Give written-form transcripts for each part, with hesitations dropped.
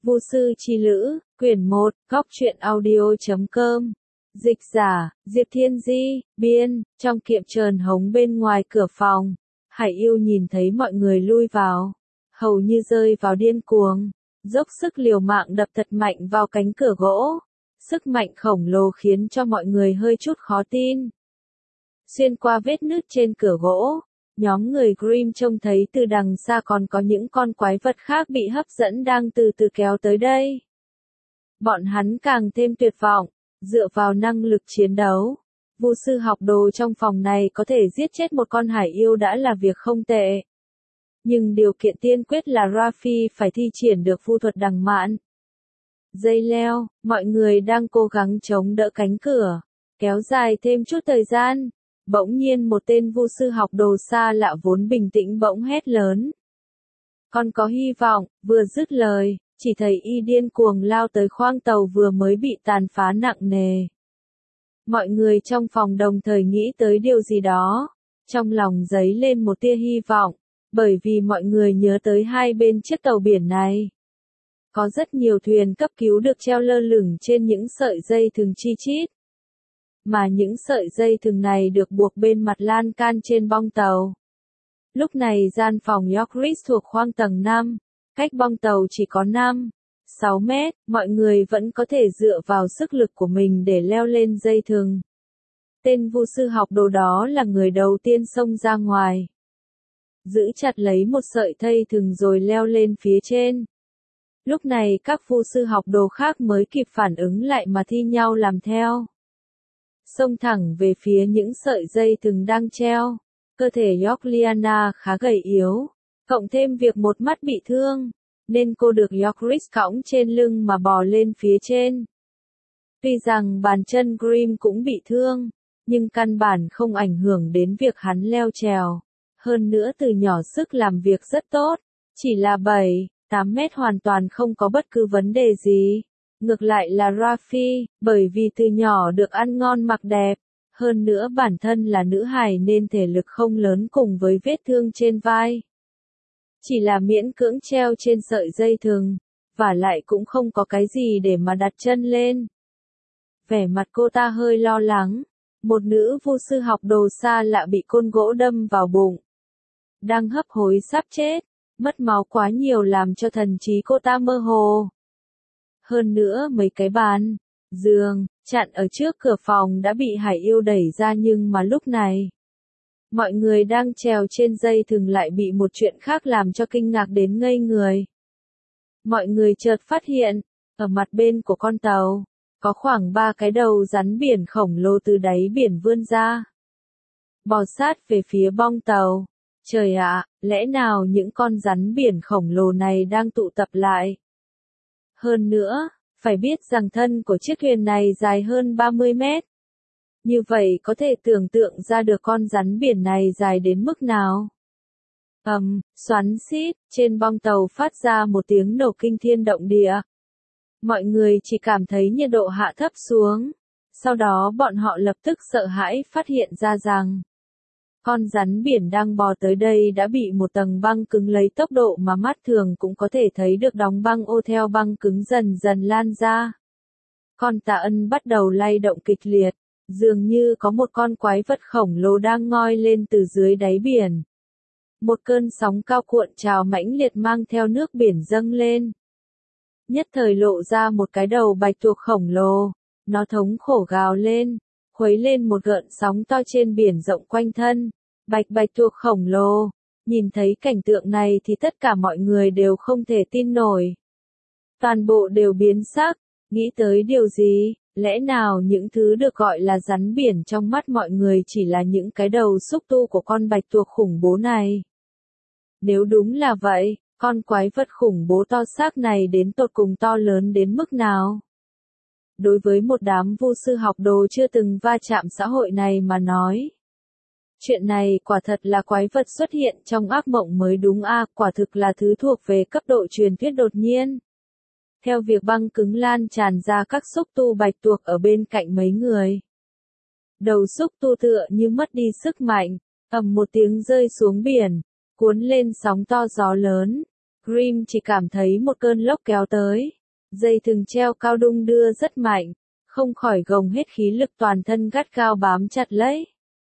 Vu sư chi lữ, quyển 1, góc truyện audio.com. Dịch giả, Diệp Thiên Di, biên, trong kiệm trờn hống bên ngoài cửa phòng. Hải yêu nhìn thấy mọi người lui vào, hầu như rơi vào điên cuồng, dốc sức liều mạng đập thật mạnh vào cánh cửa gỗ. Sức mạnh khổng lồ khiến cho mọi người hơi chút khó tin. Xuyên qua vết nứt trên cửa gỗ, nhóm người Grimm trông thấy từ đằng xa còn có những con quái vật khác bị hấp dẫn đang từ từ kéo tới đây. Bọn hắn càng thêm tuyệt vọng, dựa vào năng lực chiến đấu. Vu sư học đồ trong phòng này có thể giết chết một con hải yêu đã là việc không tệ. Nhưng điều kiện tiên quyết là Rafi phải thi triển được vu thuật đằng mạn. Dây leo, mọi người đang cố gắng chống đỡ cánh cửa, kéo dài thêm chút thời gian. Bỗng nhiên một tên vu sư học đồ xa lạ vốn bình tĩnh bỗng hét lớn. Còn có hy vọng, vừa dứt lời, chỉ thấy y điên cuồng lao tới khoang tàu vừa mới bị tàn phá nặng nề. Mọi người trong phòng đồng thời nghĩ tới điều gì đó, trong lòng dấy lên một tia hy vọng, bởi vì mọi người nhớ tới hai bên chiếc tàu biển này. Có rất nhiều thuyền cấp cứu được treo lơ lửng trên những sợi dây thừng chi chít. Mà những sợi dây thừng này được buộc bên mặt lan can trên bong tàu. Lúc này gian phòng Yorkris thuộc khoang tầng 5, cách bong tàu chỉ có 5-6 mét, mọi người vẫn có thể dựa vào sức lực của mình để leo lên dây thừng. Tên vu sư học đồ đó là người đầu tiên xông ra ngoài. Giữ chặt lấy một sợi dây thừng rồi leo lên phía trên. Lúc này các vu sư học đồ khác mới kịp phản ứng lại mà thi nhau làm theo. Xông thẳng về phía những sợi dây thừng đang treo. Cơ thể Yorkliana khá gầy yếu, cộng thêm việc một mắt bị thương, nên cô được Yorkris cõng trên lưng mà bò lên phía trên. Tuy rằng bàn chân Grimm cũng bị thương, nhưng căn bản không ảnh hưởng đến việc hắn leo trèo. Hơn nữa từ nhỏ sức làm việc rất tốt, chỉ là 7-8 mét hoàn toàn không có bất cứ vấn đề gì. Ngược lại là Rafi, bởi vì từ nhỏ được ăn ngon mặc đẹp, hơn nữa bản thân là nữ hài nên thể lực không lớn cùng với vết thương trên vai. Chỉ là miễn cưỡng treo trên sợi dây thừng, và lại cũng không có cái gì để mà đặt chân lên. Vẻ mặt cô ta hơi lo lắng, một nữ vu sư học đồ xa lạ bị côn gỗ đâm vào bụng. Đang hấp hối sắp chết, mất máu quá nhiều làm cho thần trí cô ta mơ hồ. Hơn nữa mấy cái bàn, giường, chặn ở trước cửa phòng đã bị hải yêu đẩy ra nhưng mà lúc này, mọi người đang trèo trên dây thừng lại bị một chuyện khác làm cho kinh ngạc đến ngây người. Mọi người chợt phát hiện, ở mặt bên của con tàu, có khoảng 3 cái đầu rắn biển khổng lồ từ đáy biển vươn ra. Bò sát về phía bong tàu. Trời ạ, lẽ nào những con rắn biển khổng lồ này đang tụ tập lại? Hơn nữa, phải biết rằng thân của chiếc thuyền này dài hơn 30 mét. Như vậy có thể tưởng tượng ra được con rắn biển này dài đến mức nào. Xoắn xít, trên bong tàu phát ra một tiếng nổ kinh thiên động địa. Mọi người chỉ cảm thấy nhiệt độ hạ thấp xuống. Sau đó bọn họ lập tức sợ hãi phát hiện ra rằng con rắn biển đang bò tới đây đã bị một tầng băng cứng lấy tốc độ mà mắt thường cũng có thể thấy được đóng băng ô theo băng cứng dần dần lan ra. Con tà ân bắt đầu lay động kịch liệt, dường như có một con quái vật khổng lồ đang ngoi lên từ dưới đáy biển. Một cơn sóng cao cuộn trào mãnh liệt mang theo nước biển dâng lên. Nhất thời lộ ra một cái đầu bạch tuộc khổng lồ, nó thống khổ gào lên, khuấy lên một gợn sóng to trên biển rộng quanh thân. Bạch tuộc khổng lồ, nhìn thấy cảnh tượng này thì tất cả mọi người đều không thể tin nổi. Toàn bộ đều biến sắc, nghĩ tới điều gì, lẽ nào những thứ được gọi là rắn biển trong mắt mọi người chỉ là những cái đầu xúc tu của con bạch tuộc khủng bố này. Nếu đúng là vậy, con quái vật khủng bố to xác này đến tột cùng to lớn đến mức nào? Đối với một đám vu sư học đồ chưa từng va chạm xã hội này mà nói, chuyện này quả thật là quái vật xuất hiện trong ác mộng mới đúng a, quả thực là thứ thuộc về cấp độ truyền thuyết đột nhiên. Theo việc băng cứng lan tràn ra các xúc tu bạch tuộc ở bên cạnh mấy người. Đầu xúc tu tựa như mất đi sức mạnh, ầm một tiếng rơi xuống biển, cuốn lên sóng to gió lớn. Grim chỉ cảm thấy một cơn lốc kéo tới. Dây thừng treo cao đung đưa rất mạnh, không khỏi gồng hết khí lực toàn thân gắt gao bám chặt lấy.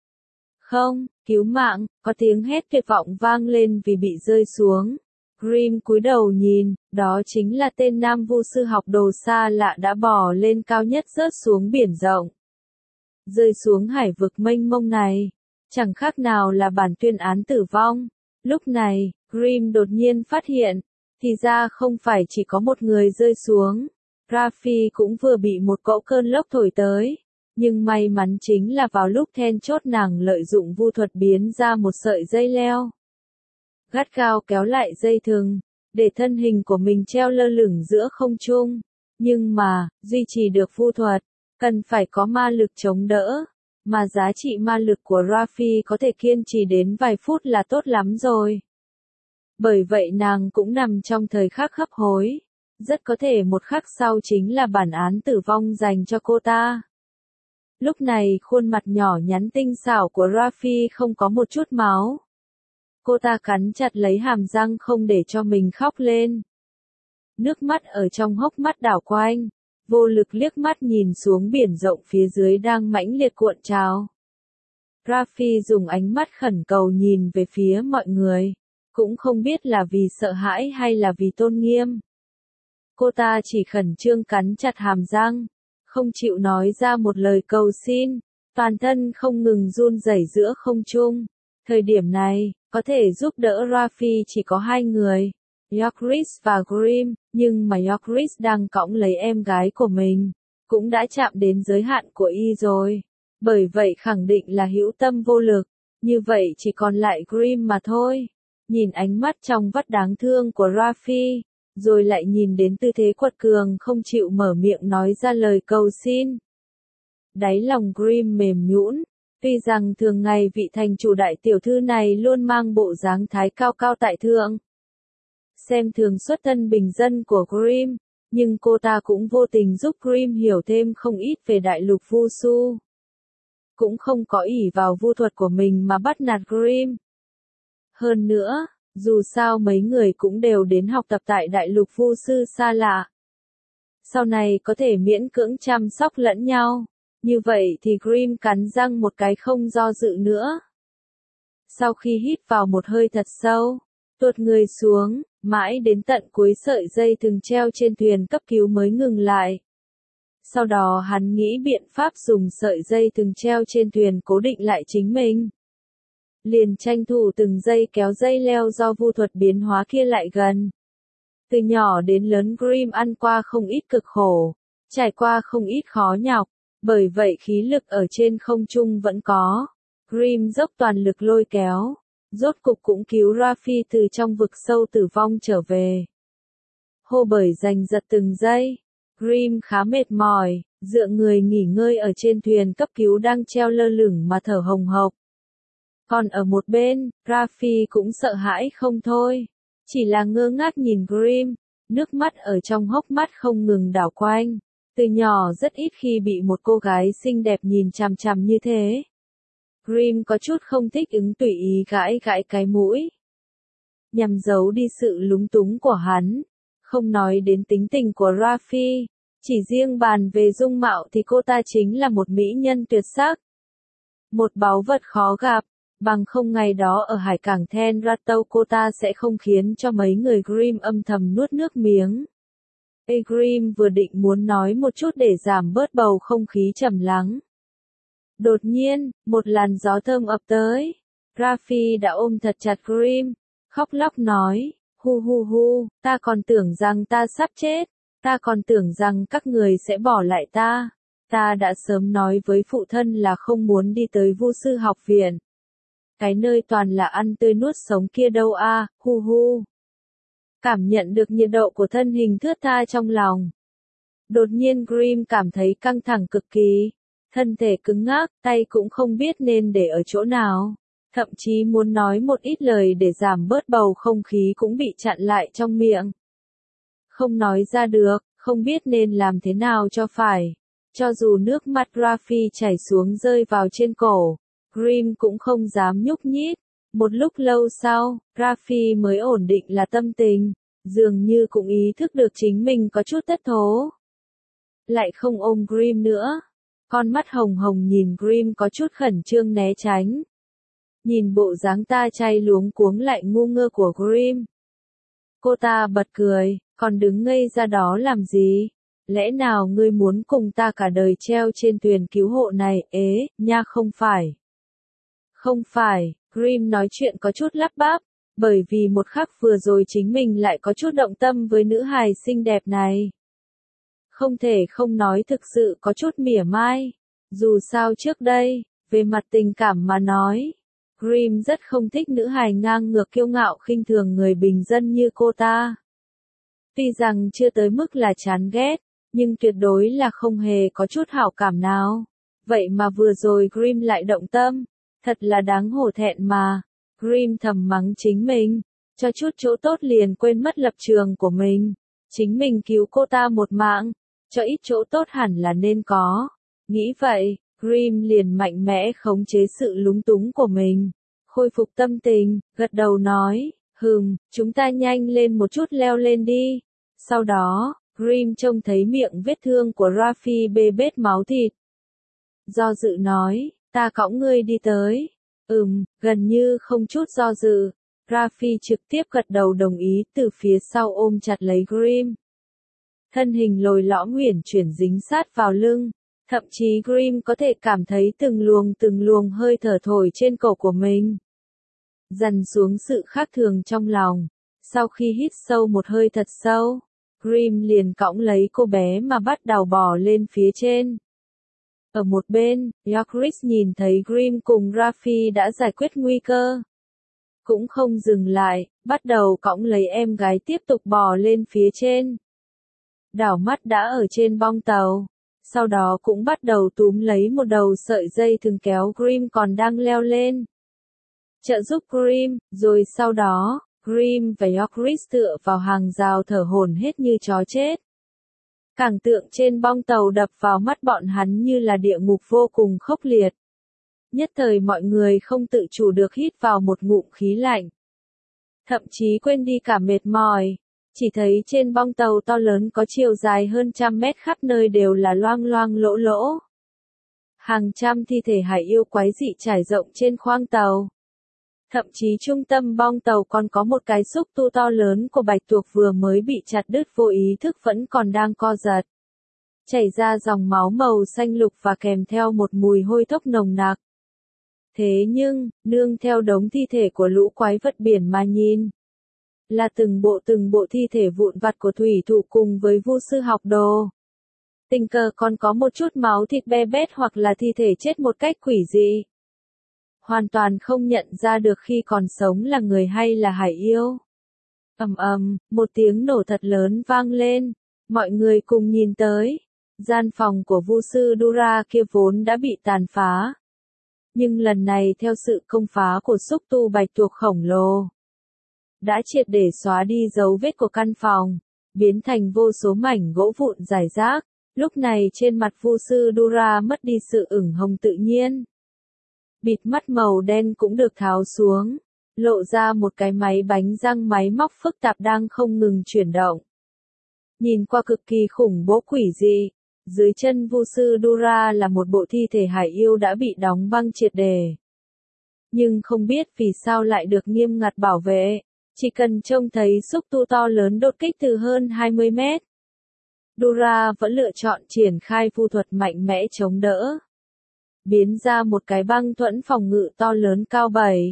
Không, cứu mạng, có tiếng hét tuyệt vọng vang lên vì bị rơi xuống. Grim cúi đầu nhìn, đó chính là tên nam vu sư học đồ xa lạ đã bò lên cao nhất rớt xuống biển rộng. Rơi xuống hải vực mênh mông này, chẳng khác nào là bản tuyên án tử vong. Lúc này, Grim đột nhiên phát hiện, thì ra không phải chỉ có một người rơi xuống. Raffi cũng vừa bị một cỗ cơn lốc thổi tới. Nhưng may mắn chính là vào lúc then chốt nàng lợi dụng vu thuật biến ra một sợi dây leo. Gắt gao kéo lại dây thừng, để thân hình của mình treo lơ lửng giữa không trung. Nhưng mà, duy trì được vu thuật, cần phải có ma lực chống đỡ. Mà giá trị ma lực của Raffi có thể kiên trì đến vài phút là tốt lắm rồi. Bởi vậy nàng cũng nằm trong thời khắc hấp hối. Rất có thể một khắc sau chính là bản án tử vong dành cho cô ta. Lúc này khuôn mặt nhỏ nhắn tinh xảo của Raffi không có một chút máu. Cô ta cắn chặt lấy hàm răng không để cho mình khóc lên. Nước mắt ở trong hốc mắt đảo quanh, vô lực liếc mắt nhìn xuống biển rộng phía dưới đang mãnh liệt cuộn trào. Raffi dùng ánh mắt khẩn cầu nhìn về phía mọi người, cũng không biết là vì sợ hãi hay là vì tôn nghiêm. Cô ta chỉ khẩn trương cắn chặt hàm răng, không chịu nói ra một lời cầu xin, toàn thân không ngừng run rẩy giữa không trung. Thời điểm này, có thể giúp đỡ Raffi chỉ có hai người, Yorkris và Grim, nhưng mà Yorkris đang cõng lấy em gái của mình, cũng đã chạm đến giới hạn của y rồi. Bởi vậy khẳng định là hữu tâm vô lực, như vậy chỉ còn lại Grim mà thôi. Nhìn ánh mắt trong vắt đáng thương của Raffi, rồi lại nhìn đến tư thế quật cường không chịu mở miệng nói ra lời cầu xin. Đáy lòng Grim mềm nhũn, tuy rằng thường ngày vị thành chủ đại tiểu thư này luôn mang bộ dáng thái cao cao tại thượng. Xem thường xuất thân bình dân của Grim, nhưng cô ta cũng vô tình giúp Grim hiểu thêm không ít về đại lục Vu Su. Cũng không có ỷ vào vu thuật của mình mà bắt nạt Grim. Hơn nữa, dù sao mấy người cũng đều đến học tập tại đại lục Vu sư xa lạ. Sau này có thể miễn cưỡng chăm sóc lẫn nhau. Như vậy thì Grim cắn răng một cái không do dự nữa. Sau khi hít vào một hơi thật sâu, tuột người xuống, mãi đến tận cuối sợi dây thừng treo trên thuyền cấp cứu mới ngừng lại. Sau đó hắn nghĩ biện pháp dùng sợi dây thừng treo trên thuyền cố định lại chính mình. Liền tranh thủ từng giây kéo dây leo do vu thuật biến hóa kia lại gần. Từ nhỏ đến lớn Grim ăn qua không ít cực khổ, trải qua không ít khó nhọc, bởi vậy khí lực ở trên không trung vẫn có. Grim dốc toàn lực lôi kéo, rốt cục cũng cứu Raffi từ trong vực sâu tử vong trở về. Hô bởi giành giật từng giây, Grim khá mệt mỏi, dựa người nghỉ ngơi ở trên thuyền cấp cứu đang treo lơ lửng mà thở hồng hộc. Còn ở một bên, Raffi cũng sợ hãi không thôi, chỉ là ngơ ngác nhìn Grim, nước mắt ở trong hốc mắt không ngừng đảo quanh. Từ nhỏ rất ít khi bị một cô gái xinh đẹp nhìn chằm chằm như thế. Grim có chút không thích ứng tùy ý gãi gãi cái mũi, nhằm giấu đi sự lúng túng của hắn. Không nói đến tính tình của Raffi, chỉ riêng bàn về dung mạo thì cô ta chính là một mỹ nhân tuyệt sắc. Một báu vật khó gặp, bằng không ngày đó ở hải cảng Ten Ratau cô ta sẽ không khiến cho mấy người Grim âm thầm nuốt nước miếng. Grim vừa định muốn nói một chút để giảm bớt bầu không khí trầm lắng. Đột nhiên, một làn gió thơm ập tới. Raffi đã ôm thật chặt Grim, khóc lóc nói, hu hu hu, ta còn tưởng rằng ta sắp chết, ta còn tưởng rằng các người sẽ bỏ lại ta. Ta đã sớm nói với phụ thân là không muốn đi tới Vu sư học viện. Cái nơi toàn là ăn tươi nuốt sống kia đâu a, hu hu. Cảm nhận được nhiệt độ của thân hình thướt tha trong lòng. Đột nhiên Grim cảm thấy căng thẳng cực kỳ. Thân thể cứng ngắc, tay cũng không biết nên để ở chỗ nào. Thậm chí muốn nói một ít lời để giảm bớt bầu không khí cũng bị chặn lại trong miệng. Không nói ra được, không biết nên làm thế nào cho phải. Cho dù nước mắt Raffi chảy xuống rơi vào trên cổ, Grim cũng không dám nhúc nhích. Một lúc lâu sau, Raffi mới ổn định là tâm tình. dường như cũng ý thức được chính mình có chút thất thố. Lại không ôm Grimm nữa. Con mắt hồng hồng nhìn Grimm có chút khẩn trương né tránh. Nhìn bộ dáng ta chay luống cuống lại ngu ngơ của Grimm. Cô ta bật cười, còn đứng ngây ra đó làm gì? Lẽ nào ngươi muốn cùng ta cả đời treo trên thuyền cứu hộ này? Ế, nha không phải. Không phải, Grimm nói chuyện có chút lắp bắp, bởi vì một khắc vừa rồi chính mình lại có chút động tâm với nữ hài xinh đẹp này. Không thể không nói thực sự có chút mỉa mai. Dù sao trước đây, về mặt tình cảm mà nói, Grimm rất không thích nữ hài ngang ngược kiêu ngạo khinh thường người bình dân như cô ta. Tuy rằng chưa tới mức là chán ghét, nhưng tuyệt đối là không hề có chút hảo cảm nào. Vậy mà vừa rồi Grimm lại động tâm, thật là đáng hổ thẹn mà. Grimm thầm mắng chính mình, cho chút chỗ tốt liền quên mất lập trường của mình. Chính mình cứu cô ta một mạng, cho ít chỗ tốt hẳn là nên có. Nghĩ vậy, Grimm liền mạnh mẽ khống chế sự lúng túng của mình. Khôi phục tâm tình, gật đầu nói, chúng ta nhanh lên một chút leo lên đi. Sau đó, Grimm trông thấy miệng vết thương của Raffi bê bết máu thịt. Do dự nói, ta cõng ngươi đi tới. Gần như không chút do dự, Raffi trực tiếp gật đầu đồng ý từ phía sau ôm chặt lấy Grimm. Thân hình lồi lõm uyển chuyển dính sát vào lưng, thậm chí Grimm có thể cảm thấy từng luồng hơi thở thổi trên cổ của mình. Dằn xuống sự khác thường trong lòng, sau khi hít sâu một hơi thật sâu, Grimm liền cõng lấy cô bé mà bắt đầu bò lên phía trên. Ở một bên, Yorkris nhìn thấy Grimm cùng Raffi đã giải quyết nguy cơ. Cũng không dừng lại, bắt đầu cõng lấy em gái tiếp tục bò lên phía trên. Đảo mắt đã ở trên bong tàu, sau đó cũng bắt đầu túm lấy một đầu sợi dây thừng kéo Grimm còn đang leo lên. Trợ giúp Grimm, rồi sau đó, Grimm và Yorkris tựa vào hàng rào thở hổn hển như chó chết. Cảnh tượng trên bong tàu đập vào mắt bọn hắn như là địa ngục vô cùng khốc liệt. Nhất thời mọi người không tự chủ được hít vào một ngụm khí lạnh. Thậm chí quên đi cả mệt mỏi. Chỉ thấy trên bong tàu to lớn có chiều dài hơn 100 mét khắp nơi đều là loang loang lỗ lỗ. Hàng trăm thi thể hải yêu quái dị trải rộng trên khoang tàu. Thậm chí trung tâm bong tàu còn có một cái xúc tu to lớn của bạch tuộc vừa mới bị chặt đứt vô ý thức vẫn còn đang co giật. Chảy ra dòng máu màu xanh lục và kèm theo một mùi hôi thốc nồng nặc. Thế nhưng, nương theo đống thi thể của lũ quái vật biển mà nhìn, là từng bộ thi thể vụn vặt của thủy thủ cùng với vu sư học đồ. Tình cờ còn có một chút máu thịt be bét hoặc là thi thể chết một cách quỷ dị. Hoàn toàn không nhận ra được khi còn sống là người hay là hải yêu. Một tiếng nổ thật lớn vang lên. Mọi người cùng nhìn tới. Gian phòng của vu sư Dura kia vốn đã bị tàn phá. Nhưng lần này theo sự công phá của xúc tu bạch tuộc khổng lồ, đã triệt để xóa đi dấu vết của căn phòng, biến thành vô số mảnh gỗ vụn rải rác. Lúc này trên mặt vu sư Dura mất đi sự ửng hồng tự nhiên. Bịt mắt màu đen cũng được tháo xuống, lộ ra một cái máy bánh răng máy móc phức tạp đang không ngừng chuyển động. Nhìn qua cực kỳ khủng bố quỷ dị, dưới chân vu sư Dura là một bộ thi thể hải yêu đã bị đóng băng triệt để. Nhưng không biết vì sao lại được nghiêm ngặt bảo vệ, chỉ cần trông thấy xúc tu to lớn đột kích từ hơn 20 mét. Dura vẫn lựa chọn triển khai vu thuật mạnh mẽ chống đỡ. Biến ra một cái băng thuẫn phòng ngự to lớn cao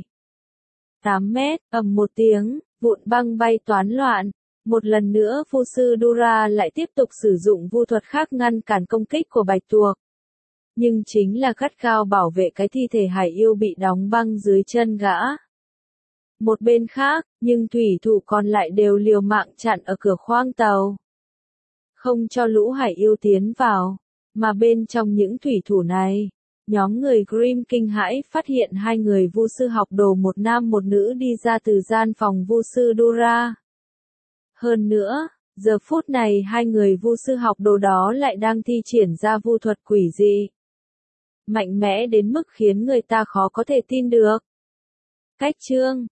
7-8 mét, một tiếng, vụn băng bay toán loạn. Một lần nữa vu sư Dura lại tiếp tục sử dụng vu thuật khác ngăn cản công kích của bạch tuộc. Nhưng chính là gắt gao bảo vệ cái thi thể hải yêu bị đóng băng dưới chân gã. Một bên khác, nhưng thủy thủ còn lại đều liều mạng chặn ở cửa khoang tàu. Không cho lũ hải yêu tiến vào, mà bên trong những thủy thủ này, nhóm người Grimm kinh hãi phát hiện hai người vu sư học đồ một nam một nữ đi ra từ gian phòng vu sư Dura. Hơn nữa, giờ phút này hai người vu sư học đồ đó lại đang thi triển ra vu thuật quỷ dị. Mạnh mẽ đến mức khiến người ta khó có thể tin được. Cách chương